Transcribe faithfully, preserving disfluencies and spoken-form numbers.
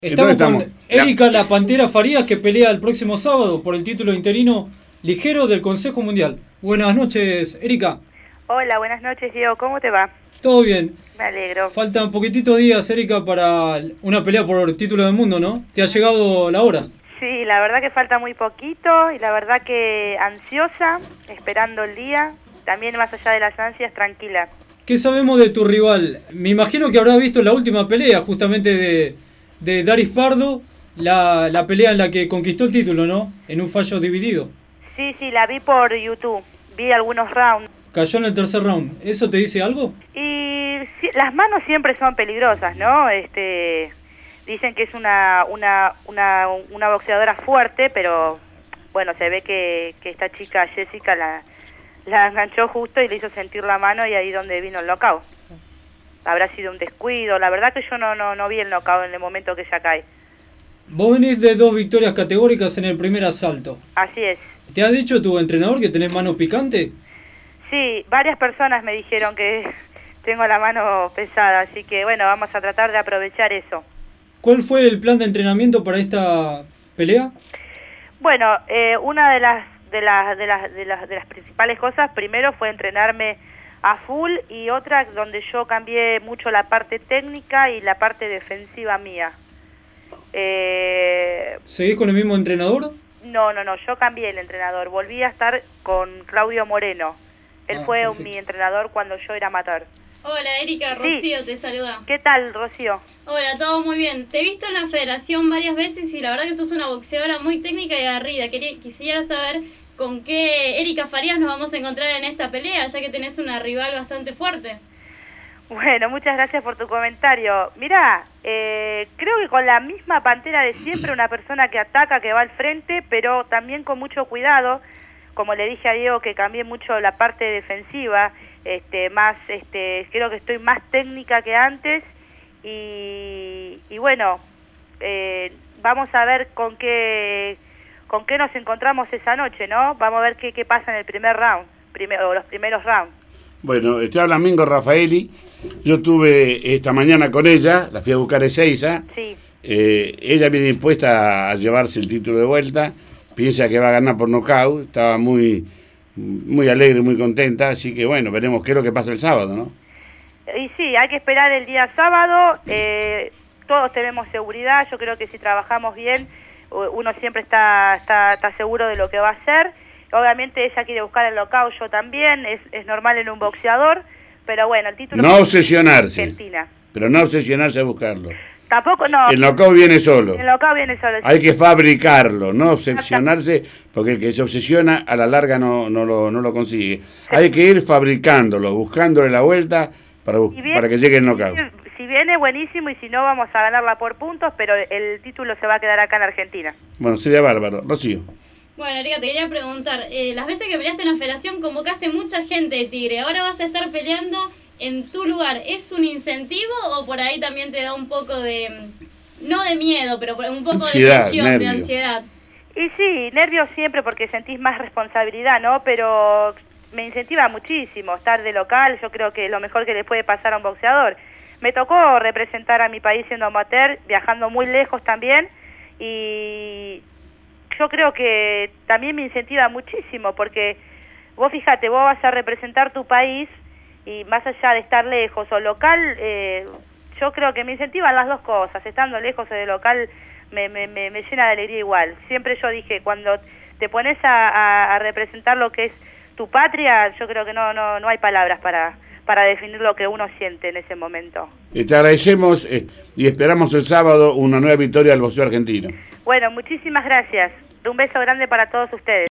Estamos, estamos con Erika la Pantera Farías, que pelea el próximo sábado por el título interino ligero del Consejo Mundial. Buenas noches, Erika. Hola, buenas noches, Diego. ¿Cómo te va? Todo bien. Me alegro. Faltan poquititos días, Erika, para una pelea por el título del mundo, ¿no? ¿Te ha llegado la hora? Sí, la verdad que falta muy poquito y la verdad que ansiosa, esperando el día. También más allá de las ansias, tranquila. ¿Qué sabemos de tu rival? Me imagino que habrás visto la última pelea, justamente de, de Daris Pardo, la, la pelea en la que conquistó el título, ¿no? En un fallo dividido. Sí, sí, la vi por YouTube. Vi algunos rounds. Cayó en el tercer round. ¿Eso te dice algo? Y sí, las manos siempre son peligrosas, ¿no? Este, dicen que es una, una, una, una boxeadora fuerte, pero bueno, se ve que, que esta chica Jessica la, la enganchó justo y le hizo sentir la mano y ahí donde vino el knockout. Habrá sido un descuido. La verdad que yo no, no, no vi el knockout en el momento que ella cae. Vos venís de dos victorias categóricas en el primer asalto. Así es. ¿Te ha dicho tu entrenador que tenés mano picante? Sí, varias personas me dijeron que tengo la mano pesada, así que bueno, vamos a tratar de aprovechar eso. ¿Cuál fue el plan de entrenamiento para esta pelea? Bueno, eh, una de las, de, las, de, las, de, las, de las principales cosas, primero fue entrenarme a full y otra donde yo cambié mucho la parte técnica y la parte defensiva mía. Eh, ¿Seguís con el mismo entrenador? No, no, no, yo cambié el entrenador, volví a estar con Claudio Moreno. Él Ah, fue perfecto. mi entrenador cuando yo era amateur. Hola Erika, Rocío Sí. te saluda. ¿Qué tal, Rocío? Hola, todo muy bien. Te he visto en la federación varias veces y la verdad que sos una boxeadora muy técnica y aguerrida. Quería, quisiera saber con qué Erika Farías nos vamos a encontrar en esta pelea, ya que tenés una rival bastante fuerte. Bueno, muchas gracias por tu comentario. Mirá, eh, creo que con la misma Pantera de siempre, una persona que ataca, que va al frente, pero también con mucho cuidado. Como le dije a Diego, que cambié mucho la parte defensiva, este, más, este, creo que estoy más técnica que antes y, y bueno, eh, vamos a ver con qué, con qué nos encontramos esa noche, ¿no? Vamos a ver qué, qué pasa en el primer round, primero, o los primeros rounds. Bueno, te habla Mingo Rafaeli. Yo estuve esta mañana con ella, la fui a buscar a Ezeiza. Sí. Eh, ella viene dispuesta a llevarse el título de vuelta. Piensa que va a ganar por nocaut. Estaba muy, muy alegre, muy contenta. Así que bueno, veremos qué es lo que pasa el sábado, ¿no? Y sí, hay que esperar el día sábado. Eh, todos tenemos seguridad. Yo creo que si trabajamos bien, uno siempre está, está, está seguro de lo que va a hacer. Obviamente ella quiere buscar el knockout, yo también, es, es normal en un boxeador, pero bueno, el título... No obsesionarse, Argentina. pero no obsesionarse a buscarlo. Tampoco, no. El knockout viene solo. El knockout viene solo. Hay que fabricarlo, no obsesionarse, porque el que se obsesiona a la larga no, no, lo, no lo consigue. Hay que ir fabricándolo, buscándole la vuelta para, bus- Si viene- para que llegue el knockout. Si viene, buenísimo, y si no, vamos a ganarla por puntos, pero el título se va a quedar acá en Argentina. Bueno, sería bárbaro. Rocío. Bueno, Erika, te quería preguntar, eh, las veces que peleaste en la federación convocaste mucha gente de Tigre, ahora vas a estar peleando en tu lugar. ¿Es un incentivo o por ahí también te da un poco de, no de miedo, pero un poco Ansiedad, de presión, nervio. de ansiedad? Y sí, nervios siempre porque sentís más responsabilidad, ¿no? Pero me incentiva muchísimo estar de local, yo creo que es lo mejor que le puede pasar a un boxeador. Me tocó representar a mi país siendo amateur, viajando muy lejos también, y yo creo que también me incentiva muchísimo, porque vos fíjate, vos vas a representar tu país y más allá de estar lejos o local, eh, yo creo que me incentivan las dos cosas, estando lejos o de local me, me, me, me llena de alegría igual. Siempre yo dije, cuando te pones a, a, a representar lo que es tu patria, yo creo que no, no, no hay palabras para, para definir lo que uno siente en ese momento. Eh, Te agradecemos eh, y esperamos el sábado una nueva victoria del boxeo argentino. Bueno, muchísimas gracias. Un beso grande para todos ustedes.